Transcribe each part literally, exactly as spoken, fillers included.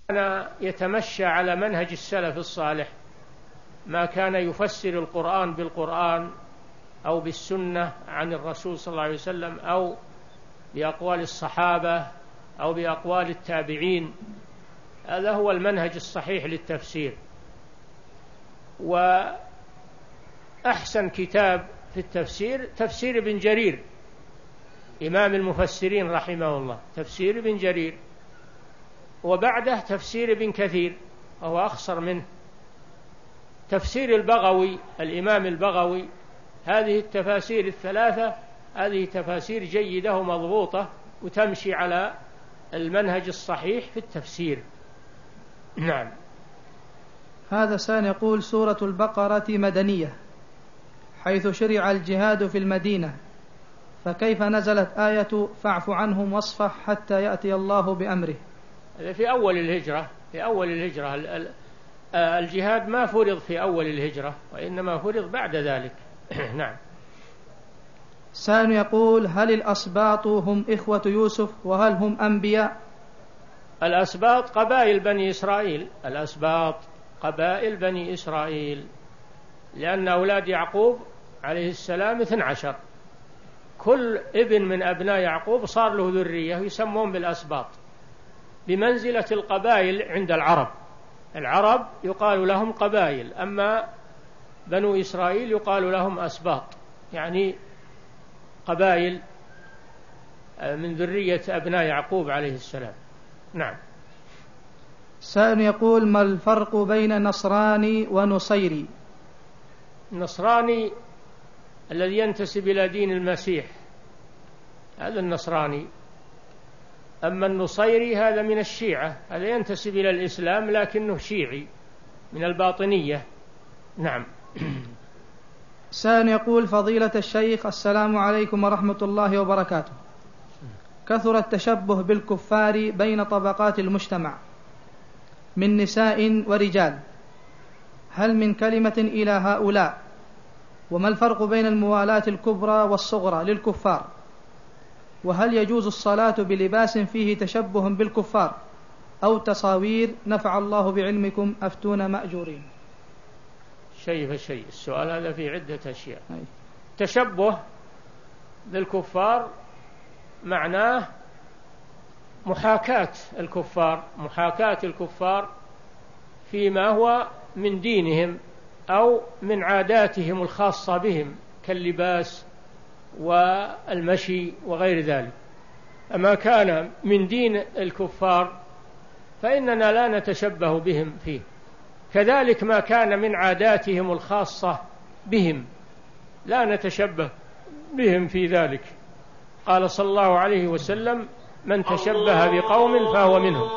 كان يتمشى على منهج السلف الصالح، ما كان يفسر القرآن بالقرآن أو بالسنة عن الرسول صلى الله عليه وسلم أو بأقوال الصحابة أو بأقوال التابعين. هذا هو المنهج الصحيح للتفسير. وأحسن كتاب في التفسير تفسير ابن جرير إمام المفسرين رحمه الله، تفسير ابن جرير، وبعده تفسير ابن كثير وهو أخصر منه، تفسير البغوي الإمام البغوي. هذه التفاسير الثلاثة هذه تفاسير جيدة ومضبوطة وتمشي على المنهج الصحيح في التفسير. نعم. هذا سان يقول: سورة البقرة مدنية حيث شرع الجهاد في المدينة، فكيف نزلت آية فاعف عنهم واصفح حتى يأتي الله بأمره؟ في أول الهجرة في أول الهجرة الجهاد ما فرض في أول الهجرة وإنما فرض بعد ذلك. نعم. سان يقول: هل الأسباط هم إخوة يوسف وهل هم أنبياء؟ الأسباط قبائل بني إسرائيل، الأسباط قبائل بني إسرائيل، لأن أولاد يعقوب عليه السلام اثنى عشر، كل ابن من أبناء يعقوب صار له ذرية يسمون بالأسباط، بمنزلة القبائل عند العرب. العرب يقال لهم قبائل، أما بنو إسرائيل يقال لهم أسباط، يعني قبائل من ذرية أبناء يعقوب عليه السلام. نعم. سائل يقول: ما الفرق بين نصراني ونصيري؟ النصراني الذي ينتسب إلى دين المسيح، هذا النصراني. أما النصيري هذا من الشيعة، هذا ينتسب إلى الإسلام لكنه شيعي من الباطنية. نعم. سائل يقول: فضيلة الشيخ، السلام عليكم ورحمة الله وبركاته. كثر التشبه بالكفار بين طبقات المجتمع من نساء ورجال، هل من كلمة إلى هؤلاء؟ وما الفرق بين الموالاة الكبرى والصغرى للكفار؟ وهل يجوز الصلاة بلباس فيه تشبه بالكفار أو تصاوير؟ نفع الله بعلمكم، أفتونا مأجورين. شيء فشيء، السؤال هذا في عدة أشياء. أي. تشبه بالكفار معناه محاكاة الكفار، محاكاة الكفار فيما هو من دينهم أو من عاداتهم الخاصة بهم كاللباس والمشي وغير ذلك. أما كان من دين الكفار فإننا لا نتشبه بهم فيه، كذلك ما كان من عاداتهم الخاصة بهم لا نتشبه بهم في ذلك. قال صلى الله عليه وسلم: من تشبه بقوم فهو منهم.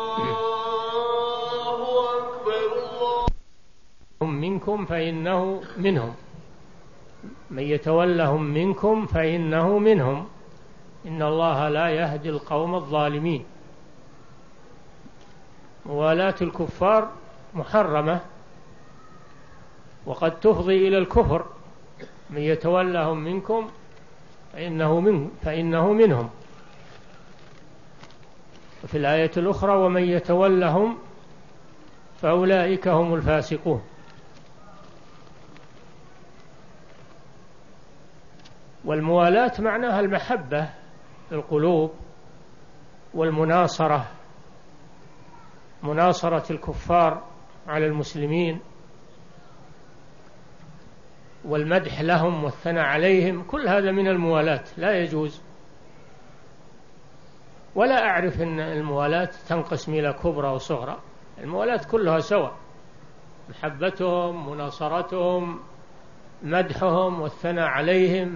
هم منكم فإنه منهم، من يتولهم منكم فإنه منهم، إن الله لا يهدي القوم الظالمين. موالاة الكفار محرمة وقد تفضي إلى الكفر. من يتولهم منكم فإنه, من فإنه منهم. وفي الآية الأخرى: ومن يتولهم فأولئك هم الفاسقون. والموالاة معناها المحبة في القلوب والمناصرة، مناصرة الكفار على المسلمين والمدح لهم والثناء عليهم، كل هذا من الموالاة، لا يجوز. ولا أعرف أن الموالاة تنقسم إلى كبرى وصغرى، الموالاة كلها سواء، محبتهم، مناصرتهم، مدحهم والثناء عليهم،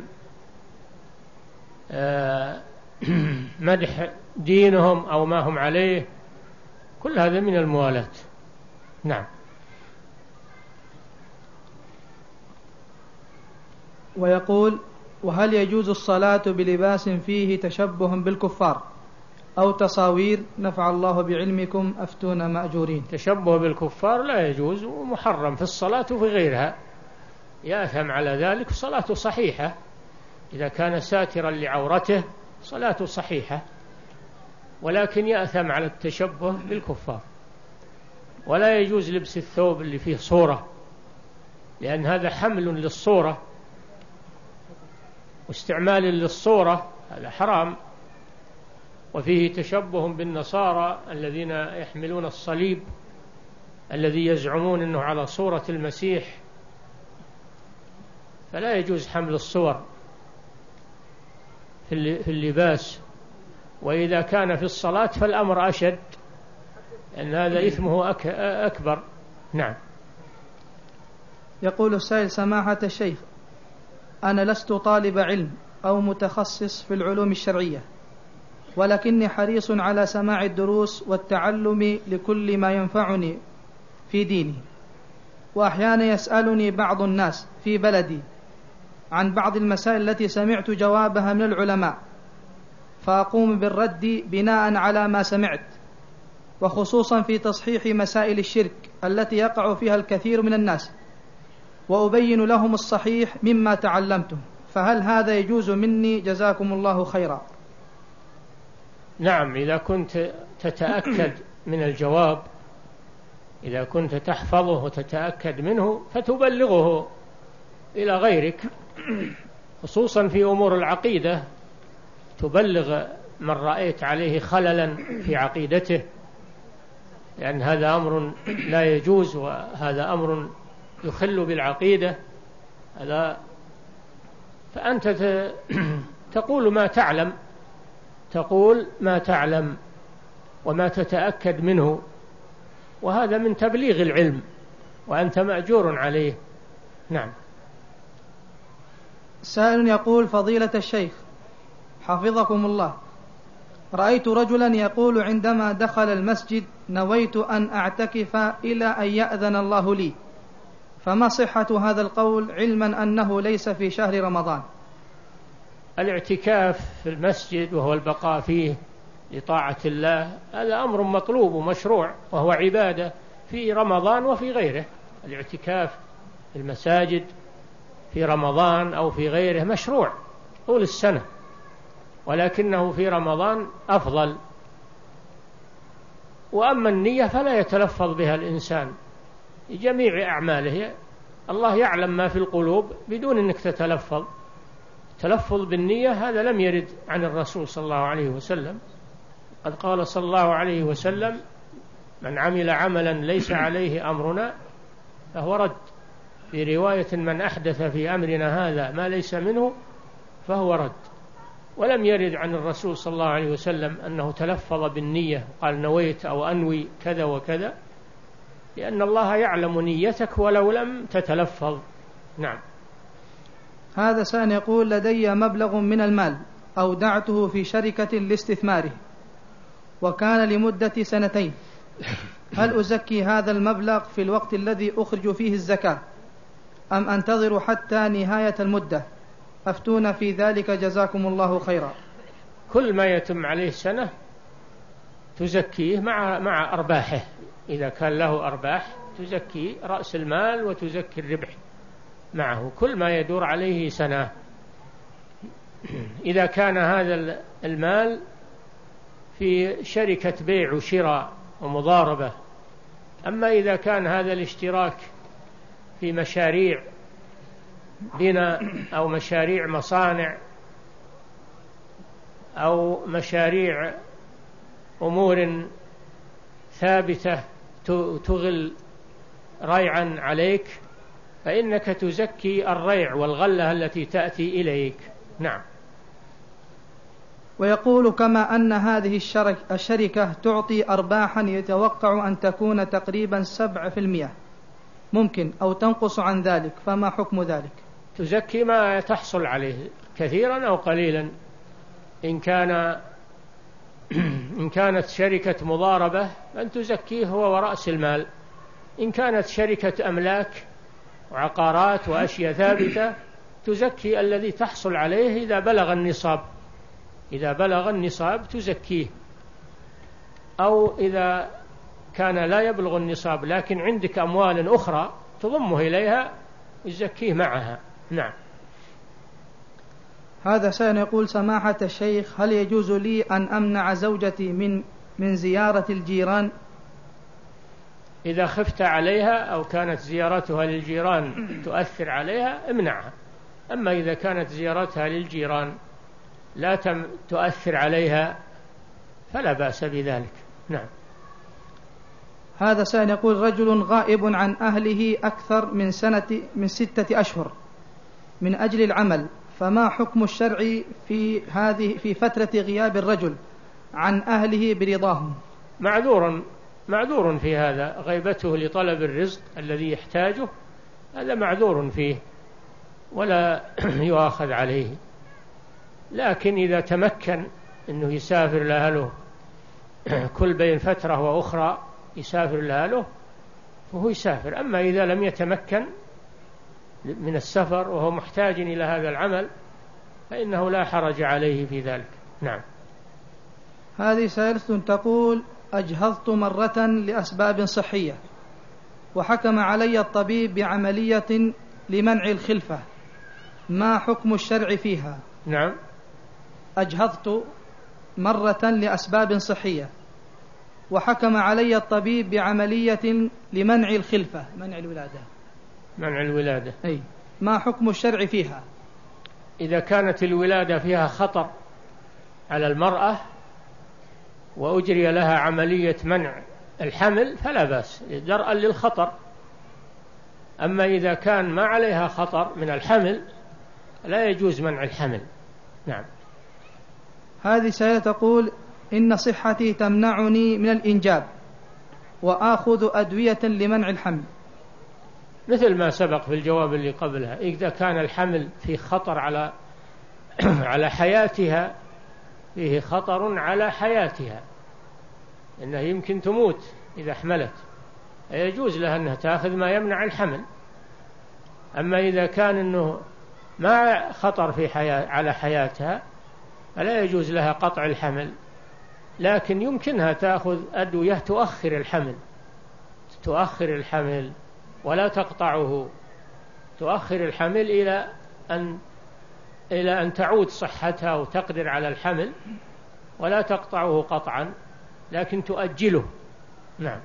مدح دينهم أو ما هم عليه، كل هذا من الموالاة. نعم. ويقول: وهل يجوز الصلاة بلباس فيه تشبه بالكفار أو تصاوير؟ نفع الله بعلمكم، أفتونا مأجورين. تشبه بالكفار لا يجوز ومحرم في الصلاة وفي غيرها، يأثم على ذلك. صلاته صحيحة إذا كان ساترا لعورته، صلاته صحيحة، ولكن يأثم على التشبه بالكفار. ولا يجوز لبس الثوب اللي فيه صورة، لأن هذا حمل للصورة واستعمال للصورة، هذا حرام. وفيه تشبه بالنصارى الذين يحملون الصليب الذي يزعمون أنه على صورة المسيح، فلا يجوز حمل الصور في اللباس. وإذا كان في الصلاة فالأمر أشد، أن هذا إثمه أكبر. نعم. يقول السائل: سماحة الشيخ، أنا لست طالب علم أو متخصص في العلوم الشرعية، ولكني حريص على سماع الدروس والتعلم لكل ما ينفعني في ديني، وأحيانا يسألني بعض الناس في بلدي عن بعض المسائل التي سمعت جوابها من العلماء، فأقوم بالرد بناء على ما سمعت، وخصوصا في تصحيح مسائل الشرك التي يقع فيها الكثير من الناس، وأبين لهم الصحيح مما تعلمته، فهل هذا يجوز مني؟ جزاكم الله خيرا. نعم، إذا كنت تتأكد من الجواب، إذا كنت تحفظه وتتأكد منه فتبلغه إلى غيرك، خصوصا في أمور العقيدة، تبلغ من رأيت عليه خللا في عقيدته، لأن هذا أمر لا يجوز، وهذا أمر يخل بالعقيدة. هذا فأنت تقول ما تعلم، تقول ما تعلم وما تتأكد منه، وهذا من تبليغ العلم، وأنت مأجور عليه. نعم. سائل يقول: فضيلة الشيخ حفظكم الله، رأيت رجلا يقول عندما دخل المسجد: نويت أن أعتكف إلى أن يأذن الله لي، فما صحة هذا القول علما أنه ليس في شهر رمضان؟ الاعتكاف في المسجد وهو البقاء فيه لطاعة الله هذا أمر مطلوب ومشروع، وهو عبادة في رمضان وفي غيره. الاعتكاف في المساجد في رمضان أو في غيره مشروع طول السنة، ولكنه في رمضان أفضل. وأما النية فلا يتلفظ بها الإنسان لجميع أعماله، الله يعلم ما في القلوب بدون أنك تتلفظ. تلفظ بالنية هذا لم يرد عن الرسول صلى الله عليه وسلم. قد قال صلى الله عليه وسلم: من عمل عملا ليس عليه أمرنا فهو رد. في رواية: من أحدث في أمرنا هذا ما ليس منه فهو رد. ولم يرد عن الرسول صلى الله عليه وسلم أنه تلفظ بالنية قال نويت أو أنوي كذا وكذا، لأن الله يعلم نيتك ولو لم تتلفظ. نعم. هذا سائل يقول: لدي مبلغ من المال أودعته في شركة لاستثماره، وكان لمدة سنتين، هل أزكي هذا المبلغ في الوقت الذي أخرج فيه الزكاة أم أنتظر حتى نهاية المدة؟ أفتونا في ذلك جزاكم الله خيرا. كل ما يتم عليه سنة تزكيه مع مع أرباحه، إذا كان له أرباح تزكي رأس المال وتزكي الربح معه، كل ما يدور عليه سنة. إذا كان هذا المال في شركة بيع وشراء ومضاربة. أما إذا كان هذا الاشتراك في مشاريع بناء أو مشاريع مصانع أو مشاريع أمور ثابتة تغل ريعا عليك، فإنك تزكي الريع والغلة التي تأتي إليك. نعم. ويقول: كما أن هذه الشركة تعطي أرباحا يتوقع أن تكون تقريبا سبعة في المئة، ممكن أو تنقص عن ذلك، فما حكم ذلك؟ تزكي ما تحصل عليه كثيرا أو قليلا. إن كان إن كانت شركة مضاربة فأن تزكيه هو ورأس المال. إن كانت شركة أملاك وعقارات وأشياء ثابتة تزكي الذي تحصل عليه إذا بلغ النصاب. إذا بلغ النصاب تزكيه، أو إذا كان لا يبلغ النصاب لكن عندك أموال أخرى تضمه إليها يزكيه معها. نعم. هذا سائل يقول: سماحة الشيخ، هل يجوز لي أن أمنع زوجتي من من زيارة الجيران؟ إذا خفت عليها أو كانت زيارتها للجيران تؤثر عليها امنعها. أما إذا كانت زيارتها للجيران لا تؤثر عليها فلا بأس بذلك. نعم. هذا سائل يقول: رجل غائب عن أهله أكثر من سنة من ستة أشهر من أجل العمل، فما حكم الشرع في هذه في فترة غياب الرجل عن أهله برضاهم؟ معذور معذور في هذا، غيبته لطلب الرزق الذي يحتاجه، هذا معذور فيه ولا يؤاخذ عليه. لكن إذا تمكن أنه يسافر لأهله كل بين فترة وأخرى يسافر لأهله فهو يسافر. أما إذا لم يتمكن من السفر وهو محتاج إلى هذا العمل فإنه لا حرج عليه في ذلك. نعم. هذه سائلة تقول: أجهضت مرة لأسباب صحية وحكم علي الطبيب بعملية لمنع الخلفة، ما حكم الشرع فيها؟ نعم. أجهضت مرة لأسباب صحية وحكم علي الطبيب بعملية لمنع الخلفة، منع الولادة منع الولادة أي، ما حكم الشرع فيها؟ إذا كانت الولادة فيها خطر على المرأة وأجري لها عملية منع الحمل فلا بأس درءا للخطر. أما إذا كان ما عليها خطر من الحمل لا يجوز منع الحمل. نعم. هذه سائلة تقول: إن صحتي تمنعني من الإنجاب وآخذ أدوية لمنع الحمل. مثل ما سبق في الجواب اللي قبلها، إذا كان الحمل في خطر على على حياتها، فيه خطر على حياتها إنه يمكن تموت إذا حملت، يجوز لها أنها تأخذ ما يمنع الحمل. أما إذا كان أنه ما خطر في حياة على حياتها فلا يجوز لها قطع الحمل، لكن يمكنها تأخذ أدوية تؤخر الحمل تؤخر الحمل ولا تقطعه، تؤخر الحمل إلى أن إلى أن تعود صحتها وتقدر على الحمل، ولا تقطعه قطعا لكن تؤجله. نعم.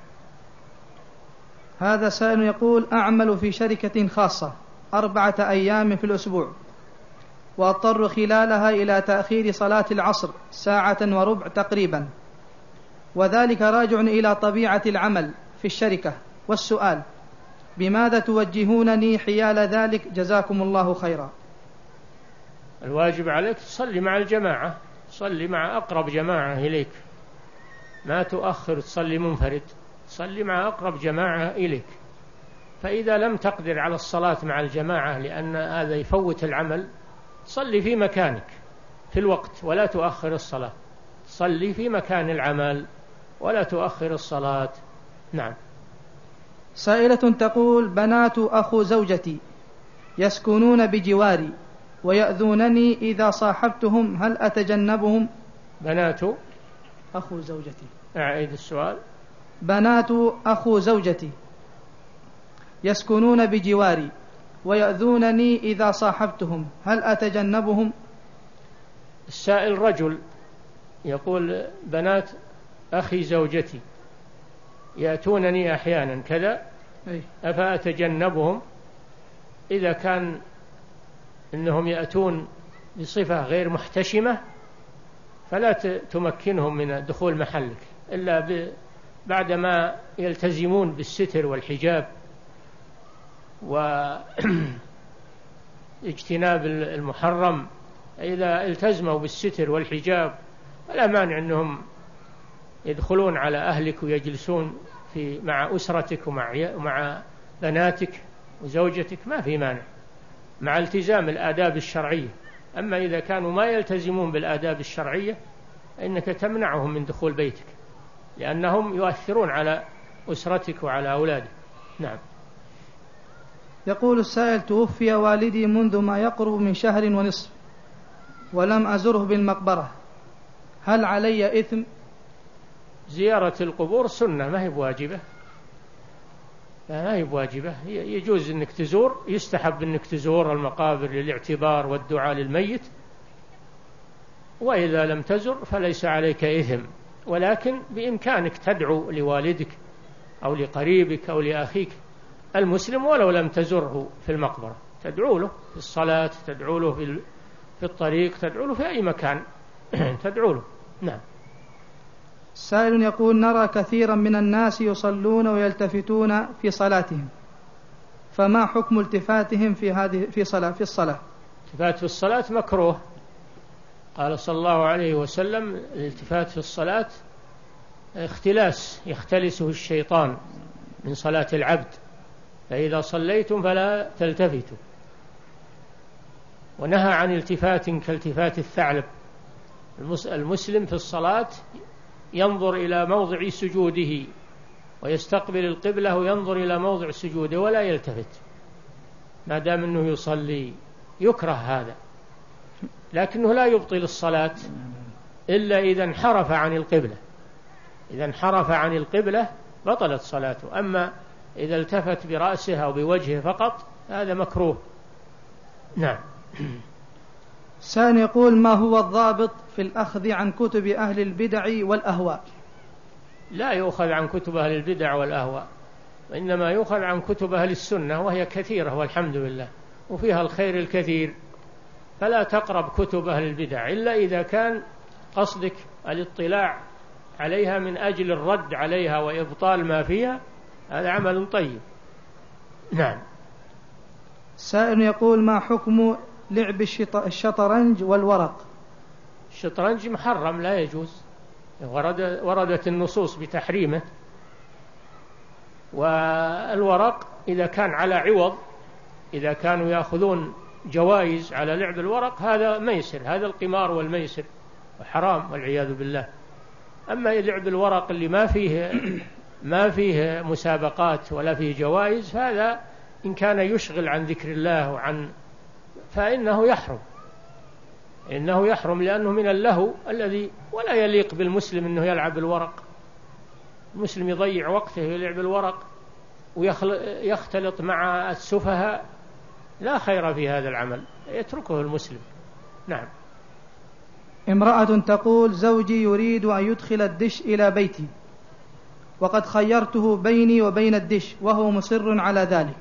هذا سائل يقول: أعمل في شركة خاصة أربعة أيام في الأسبوع وأضطر خلالها إلى تأخير صلاة العصر ساعة وربع تقريبا، وذلك راجع إلى طبيعة العمل في الشركة، والسؤال: بماذا توجهونني حيال ذلك جزاكم الله خيرا؟ الواجب عليك تصلي مع الجماعة، تصلي مع أقرب جماعة إليك، ما تؤخر تصلي منفرد، تصلي مع أقرب جماعة إليك. فإذا لم تقدر على الصلاة مع الجماعة لأن هذا يفوت العمل، صلي في مكانك في الوقت ولا تؤخر الصلاة، صلي في مكان العمل ولا تؤخر الصلاة. نعم. سائلة تقول: بنات أخو زوجتي يسكنون بجواري ويأذونني إذا صاحبتهم، هل أتجنبهم؟ بنات أخو زوجتي. أعيد السؤال. بنات أخو زوجتي يسكنون بجواري ويأذونني إذا صاحبتهم، هل أتجنبهم؟ السائل رجل يقول: بنات أخي زوجتي يأتونني أحيانا كذا أفأتجنبهم؟ إذا كان إنهم يأتون بصفة غير محتشمة فلا تمكنهم من دخول محلك إلا بعدما يلتزمون بالستر والحجاب واجتناب المحرم. إذا التزموا بالستر والحجاب فلا مانع أنهم يدخلون على أهلك ويجلسون في مع أسرتك ومع مع بناتك وزوجتك، ما في مانع مع التزام الآداب الشرعية. أما إذا كانوا ما يلتزمون بالآداب الشرعية فإنك تمنعهم من دخول بيتك لأنهم يؤثرون على أسرتك وعلى أولادك. نعم. يقول السائل: توفي والدي منذ ما يقرب من شهر ونصف ولم أزره بالمقبرة، هل علي إثم؟ زيارة القبور سنة ما هي بواجبة، ما هي بواجبة، يجوز أنك تزور، يستحب أنك تزور المقابر للاعتبار والدعاء للميت، وإذا لم تزر فليس عليك إثم، ولكن بإمكانك تدعو لوالدك أو لقريبك أو لأخيك المسلم ولو لم تزره في المقبرة، تدعو له في الصلاة، تدعو له في في الطريق، تدعو له في أي مكان تدعو له. نعم. سائل يقول: نرى كثيرا من الناس يصلون ويلتفتون في صلاتهم، فما حكم التفاتهم في هذه في صلاة في الصلاة؟ الالتفات في الصلاة مكروه. قال صلى الله عليه وسلم: الالتفات في الصلاة اختلاس يختلسه الشيطان من صلاة العبد، فإذا صليتم فلا تلتفتوا. ونهى عن التفات كالتفات الثعلب. المسلم في الصلاة ينظر إلى موضع سجوده ويستقبل القبلة وينظر إلى موضع سجوده ولا يلتفت ما دام أنه يصلي. يكره هذا، لكنه لا يبطل الصلاة إلا إذا انحرف عن القبلة. إذا انحرف عن القبلة بطلت صلاته. أما إذا التفت برأسه أو بوجهه فقط هذا مكروه. نعم. سان يقول: ما هو الضابط في الأخذ عن كتب أهل البدع والأهواء؟ لا يؤخذ عن كتب أهل البدع والأهواء، وإنما يؤخذ عن كتب أهل السنة، وهي كثيرة والحمد لله، وفيها الخير الكثير. فلا تقرب كتب أهل البدع إلا إذا كان قصدك الاطلاع عليها من أجل الرد عليها وإبطال ما فيها، هذا عمل طيب. نعم. سائل يقول: ما حكم لعب الشطرنج والورق؟ الشطرنج محرم لا يجوز، ورد وردت النصوص بتحريمه. والورق إذا كان على عوض، إذا كانوا يأخذون جوائز على لعب الورق، هذا ميسر، هذا القمار والميسر وحرام والعياذ بالله. أما لعب الورق اللي ما فيه ما فيه مسابقات ولا فيه جوائز، فهذا إن كان يشغل عن ذكر الله وعن فإنه يحرم، إنه يحرم لأنه من اللهو الذي ولا يليق بالمسلم أنه يلعب الورق. المسلم يضيع وقته يلعب الورق ويختلط مع السفهاء، لا خير في هذا العمل، يتركه المسلم. نعم. امرأة تقول: زوجي يريد أن يدخل الدش إلى بيتي، وقد خيرته بيني وبين الدش وهو مصر على ذلك.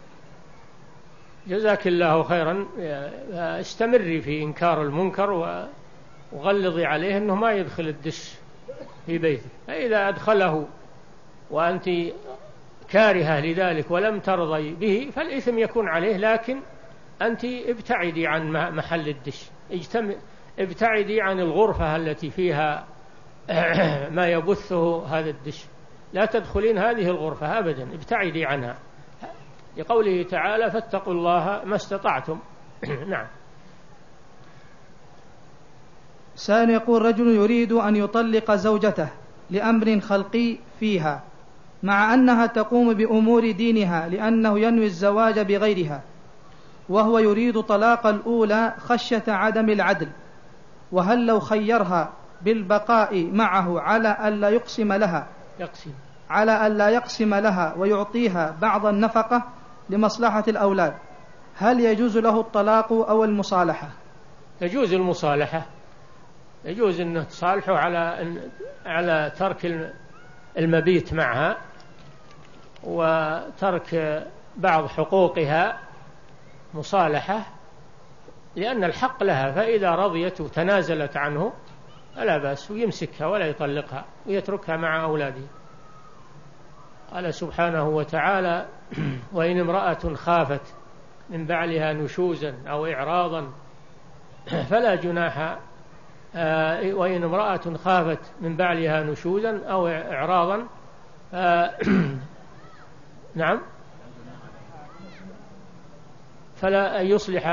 جزاك الله خيرا، استمري في إنكار المنكر وغلظي عليه أنه ما يدخل الدش في بيته. فإذا أدخله وأنت كارهة لذلك ولم ترضي به فالإثم يكون عليه، لكن أنت ابتعدي عن محل الدش، ابتعدي عن الغرفة التي فيها ما يبثه هذا الدش، لا تدخلين هذه الغرفة أبدا، ابتعدي عنها، لقوله تعالى: فاتقوا الله ما استطعتم. نعم. سائل يقول: رجل يريد أن يطلق زوجته لأمر خلقي فيها، مع أنها تقوم بأمور دينها لأنه ينوي الزواج بغيرها، وهو يريد طلاق الأولى خشية عدم العدل، وهل لو خيرها بالبقاء معه على ألا يقسم لها يقسم على ألا يقسم لها ويعطيها بعض النفقة لمصلحة الأولاد، هل يجوز له الطلاق أو المصالحة؟ يجوز المصالحة، يجوز أنه تصالحه على على ترك المبيت معها وترك بعض حقوقها، مصالحة، لأن الحق لها، فإذا رضيت وتنازلت عنه فلا بأس، ويمسكها ولا يطلقها ويتركها مع أولاده. قال سبحانه وتعالى: وإن امرأة خافت من بعلها نشوزا أو إعراضا فلا جناح وإن امرأة خافت من بعلها نشوزا أو إعراضا نعم فلا أن يصلح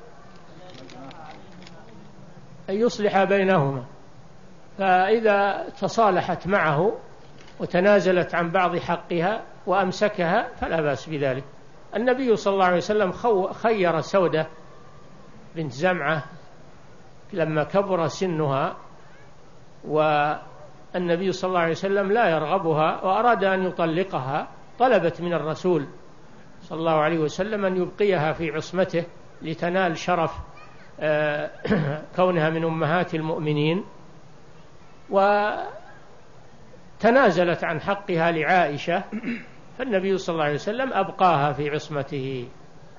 أن يصلح بينهما. فإذا تصالحت معه وتنازلت عن بعض حقها وأمسكها فلا بأس بذلك. النبي صلى الله عليه وسلم خير سودة بنت زمعة لما كبر سنها، والنبي صلى الله عليه وسلم لا يرغبها وأراد أن يطلقها، طلبت من الرسول صلى الله عليه وسلم أن يبقيها في عصمته لتنال شرف كونها من أمهات المؤمنين. تنازلت عن حقها لعائشة، فالنبي صلى الله عليه وسلم أبقاها في عصمته.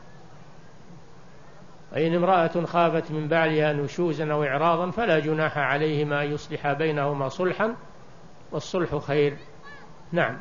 وإن امرأة خافت من بعلها نشوزا أو إعراضا فلا جناح عليهما أن يصلحا بينهما صلحا والصلح خير. نعم.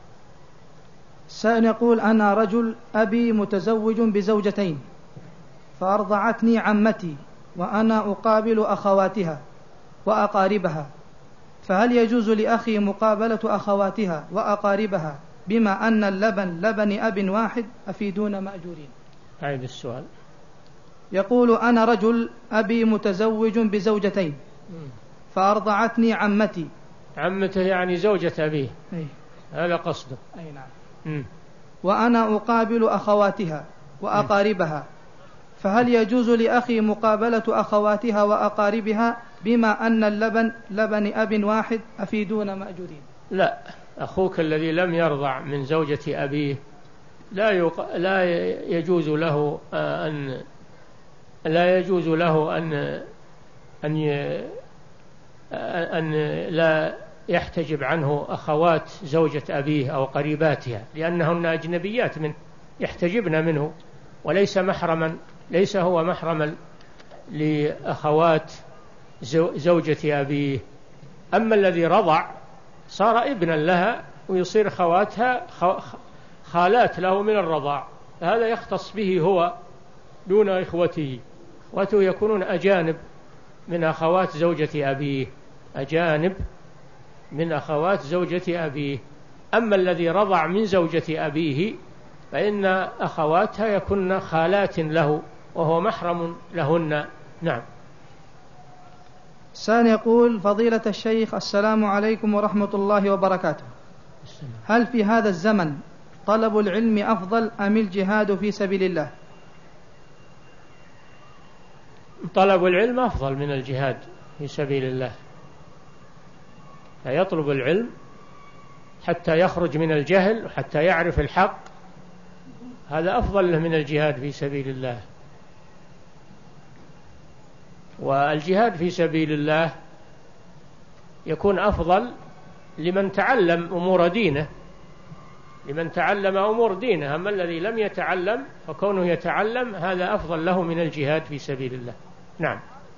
سائل يقول: أنا رجل أبي متزوج بزوجتين، فأرضعتني عمتي وأنا أقابل أخواتها وأقاربها، فهل يجوز لأخي مقابلة أخواتها وأقاربها بما أن اللبن لبن أب واحد أفيدون مأجورين؟ أعيد السؤال. يقول: أنا رجل أبي متزوج بزوجتين، فأرضعتني عمتي. عمته يعني زوجة أبيه. أي. هذا قصده. أي نعم. مم. وأنا أقابل أخواتها وأقاربها، فهل يجوز لأخي مقابلة أخواتها وأقاربها بما أن اللبن لبن أب واحد أفيدون مأجورين؟ لا، أخوك الذي لم يرضع من زوجة أبيه لا يق... لا يجوز له أن لا يجوز له أن أن ي... أن لا يحتجب عنه أخوات زوجة أبيه أو قريباتها، لأنهن أجنبيات منه، يحتجبن منه، وليس محرما، ليس هو محرما لأخوات زوجة أبيه. أما الذي رضع صار ابنا لها ويصير خواتها خالات له من الرضاع، هذا يختص به هو دون إخوته. إخوته يكونون أجانب من أخوات زوجة أبيه، أجانب من أخوات زوجة أبيه. أما الذي رضع من زوجة أبيه فإن أخواتها يكون خالات له وهو محرم لهن. نعم. سان يقول: فضيلة الشيخ، السلام عليكم ورحمة الله وبركاته. هل في هذا الزمن طلب العلم أفضل أم الجهاد في سبيل الله؟ طلب العلم أفضل من الجهاد في سبيل الله، فيطلب العلم حتى يخرج من الجهل وحتى يعرف الحق، هذا أفضل له من الجهاد في سبيل الله. والجهاد في سبيل الله يكون أفضل لمن تعلم أمور دينه، لمن تعلم أمور دينه. أما الذي لم يتعلم فكونه يتعلم هذا أفضل له من الجهاد في سبيل الله. نعم.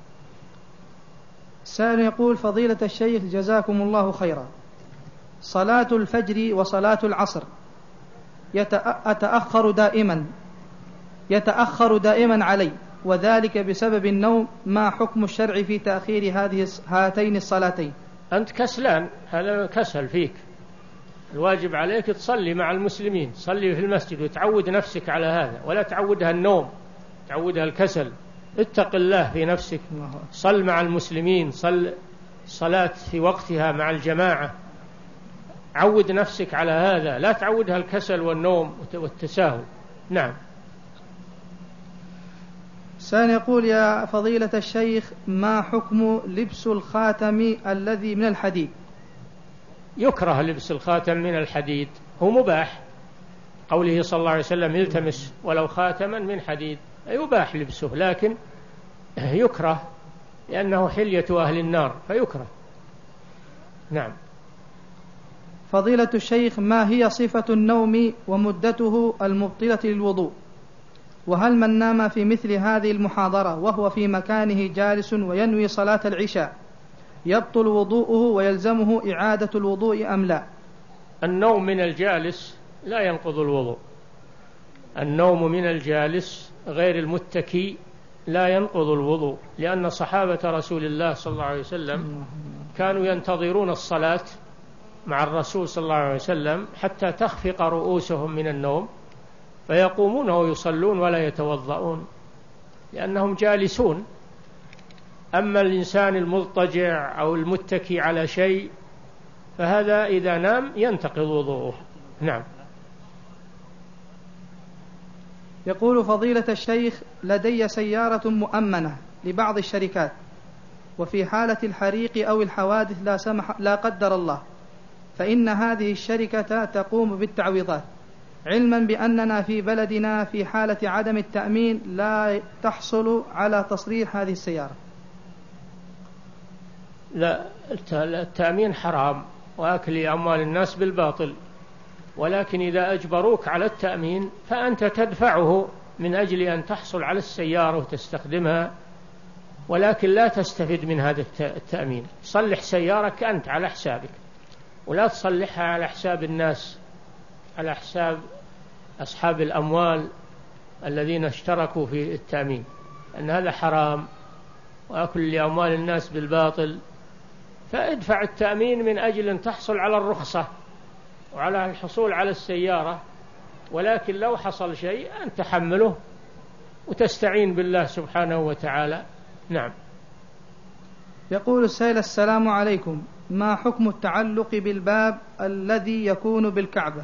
سائل يقول: فضيلة الشيخ جزاكم الله خيرا، صلاة الفجر وصلاة العصر يتأخر دائما يتأخر دائما علي، وذلك بسبب النوم، ما حكم الشرع في تأخير هذه هاتين الصلاتين؟ أنت كسلان، هذا كسل فيك. الواجب عليك تصلي مع المسلمين، تصلي في المسجد وتعود نفسك على هذا، ولا تعودها النوم، تعودها الكسل. اتق الله في نفسك، صل مع المسلمين، صل صلاة في وقتها مع الجماعة، عود نفسك على هذا، لا تعودها الكسل والنوم والتساهل. نعم. سان يقول: يا فضيلة الشيخ، ما حكم لبس الخاتم الذي من الحديد؟ يكره لبس الخاتم من الحديد، هو مباح، قوله صلى الله عليه وسلم: التمس ولو خاتما من حديد، يباح لبسه، لكن يكره لأنه حلية أهل النار فيكره. نعم. فضيلة الشيخ، ما هي صفة النوم ومدته المبطلة للوضوء؟ وهل من نام في مثل هذه المحاضرة وهو في مكانه جالس وينوي صلاة العشاء يبطل وضوءه ويلزمه إعادة الوضوء أم لا؟ النوم من الجالس لا ينقض الوضوء، النوم من الجالس غير المتكي لا ينقض الوضوء، لأن صحابة رسول الله صلى الله عليه وسلم كانوا ينتظرون الصلاة مع الرسول صلى الله عليه وسلم حتى تخفق رؤوسهم من النوم، فيقومون ويصلون ولا يتوضؤون لأنهم جالسون. أما الإنسان المضطجع أو المتكي على شيء فهذا إذا نام ينتقض وضوءه. نعم. يقول: فضيلة الشيخ، لدي سيارة مؤمنة لبعض الشركات، وفي حالة الحريق أو الحوادث لا سمح لا قدر الله، فإن هذه الشركة تقوم بالتعويضات، علما بأننا في بلدنا في حالة عدم التأمين لا تحصل على تصريح هذه السيارة. لا، التأمين حرام وأكل أموال الناس بالباطل، ولكن إذا أجبروك على التأمين فأنت تدفعه من أجل أن تحصل على السيارة وتستخدمها، ولكن لا تستفيد من هذا التأمين. صلح سيارك أنت على حسابك، ولا تصلحها على حساب الناس، على حساب أصحاب الأموال الذين اشتركوا في التأمين، أن هذا حرام وأكل لأموال الناس بالباطل. فادفع التأمين من أجل أن تحصل على الرخصة وعلى الحصول على السيارة، ولكن لو حصل شيء أن تحمله وتستعين بالله سبحانه وتعالى. نعم. يقول السائل: السلام عليكم، ما حكم التعلق بالباب الذي يكون بالكعبة؟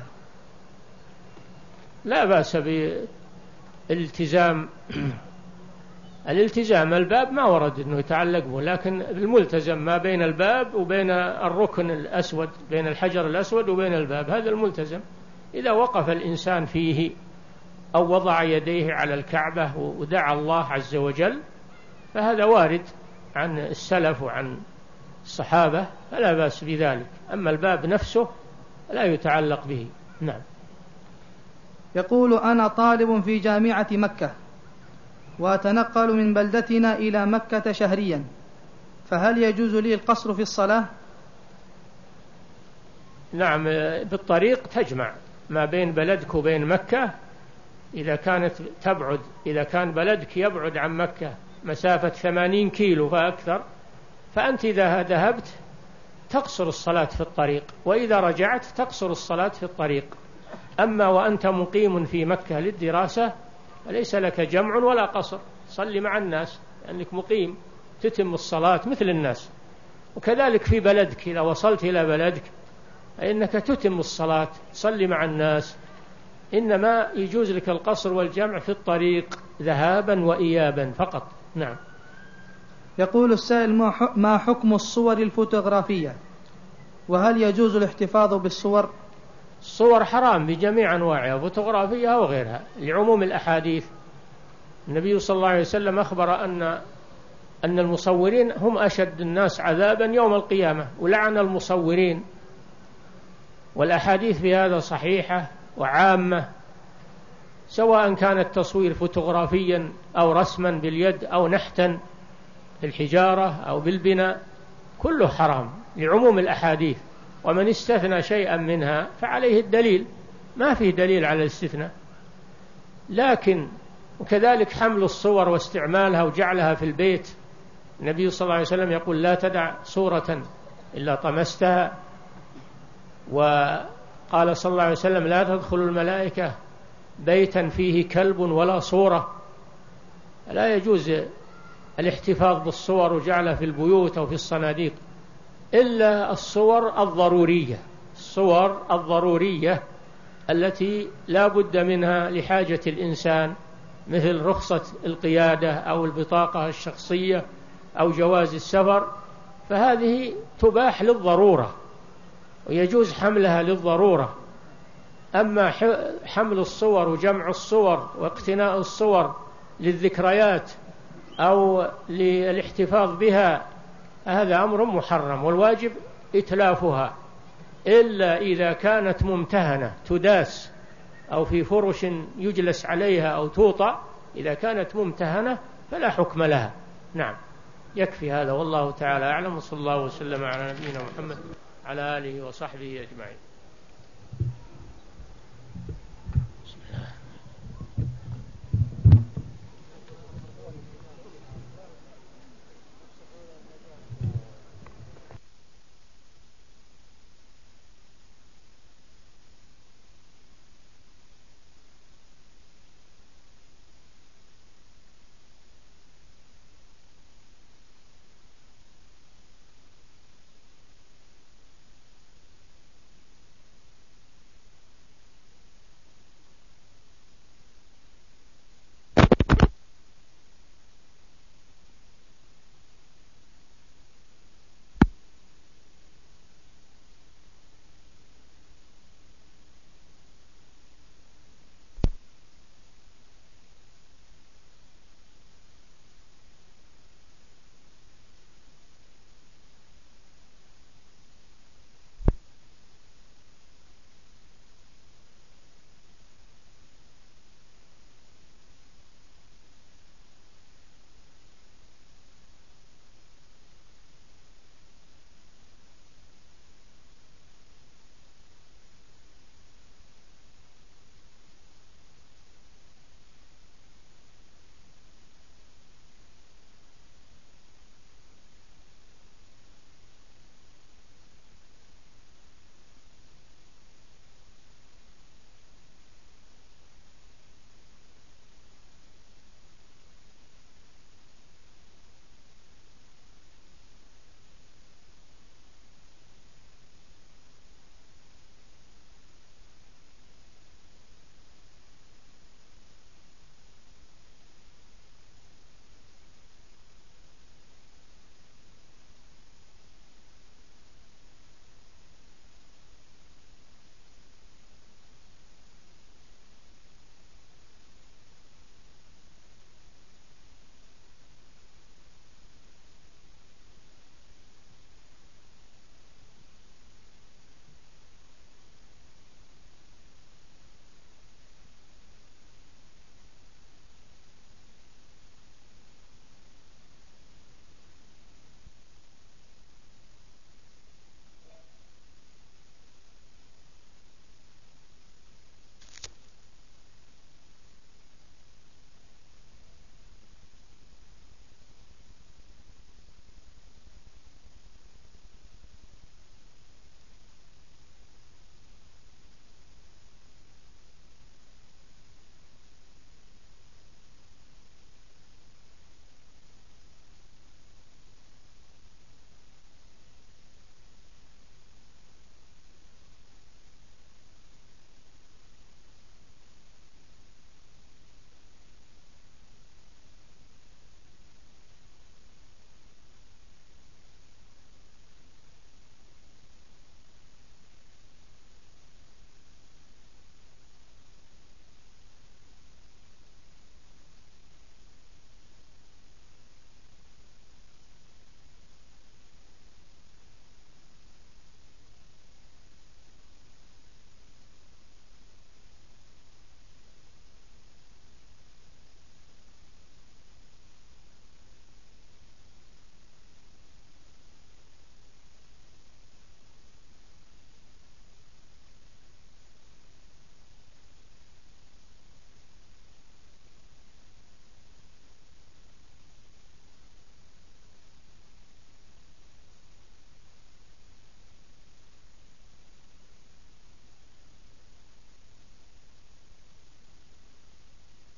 لا بأس بالالتزام الالتزام الباب ما ورد أنه يتعلق به، لكن الملتزم ما بين الباب وبين الركن الأسود، بين الحجر الأسود وبين الباب، هذا الملتزم. إذا وقف الإنسان فيه أو وضع يديه على الكعبة ودعا الله عز وجل فهذا وارد عن السلف وعن الصحابة، فلا بأس بذلك. أما الباب نفسه لا يتعلق به. نعم. يقول: أنا طالب في جامعة مكة وأتنقل من بلدتنا إلى مكة شهريا، فهل يجوز لي القصر في الصلاة؟ نعم، بالطريق تجمع ما بين بلدك وبين مكة. إذا كانت تبعد إذا كان بلدك يبعد عن مكة مسافة ثمانين كيلو فأكثر، فأنت إذا ذهبت تقصر الصلاة في الطريق، وإذا رجعت تقصر الصلاة في الطريق. أما وأنت مقيم في مكة للدراسة فليس لك جمع ولا قصر، صلي مع الناس لأنك مقيم، تتم الصلاة مثل الناس. وكذلك في بلدك، إذا وصلت إلى بلدك فإنك تتم الصلاة، صلي مع الناس. إنما يجوز لك القصر والجمع في الطريق ذهابا وإيابا فقط. نعم. يقول السائل: ما حكم الصور الفوتوغرافية، وهل يجوز الاحتفاظ بالصور؟ الصور حرام بجميع أنواعها، فوتوغرافية وغيرها، لعموم الأحاديث. النبي صلى الله عليه وسلم أخبر أن أن المصورين هم أشد الناس عذابا يوم القيامة، ولعن المصورين. والأحاديث في هذا صحيحة وعامة، سواء كان التصوير فوتوغرافيا أو رسما باليد أو نحتا في الحجارة أو بالبناء، كله حرام لعموم الأحاديث. ومن استثنى شيئا منها فعليه الدليل، ما فيه دليل على الاستثناء. لكن وكذلك حمل الصور واستعمالها وجعلها في البيت. النبي صلى الله عليه وسلم يقول: لا تدع صورة إلا طمستها. وقال صلى الله عليه وسلم: لا تدخل الملائكة بيتا فيه كلب ولا صورة. لا يجوز الاحتفاظ بالصور وجعلها في البيوت أو في الصناديق، إلا الصور الضرورية، الصور الضرورية التي لا بد منها لحاجة الإنسان، مثل رخصة القيادة أو البطاقة الشخصية أو جواز السفر، فهذه تباح للضرورة ويجوز حملها للضرورة. أما حمل الصور وجمع الصور واقتناء الصور للذكريات أو للاحتفاظ بها هذا أمر محرم، والواجب إتلافها، إلا إذا كانت ممتهنة تداس أو في فرش يجلس عليها أو توطأ. إذا كانت ممتهنة فلا حكم لها. نعم. يكفي هذا، والله تعالى أعلم، وصلى الله وسلم على نبينا محمد على آله وصحبه أجمعين.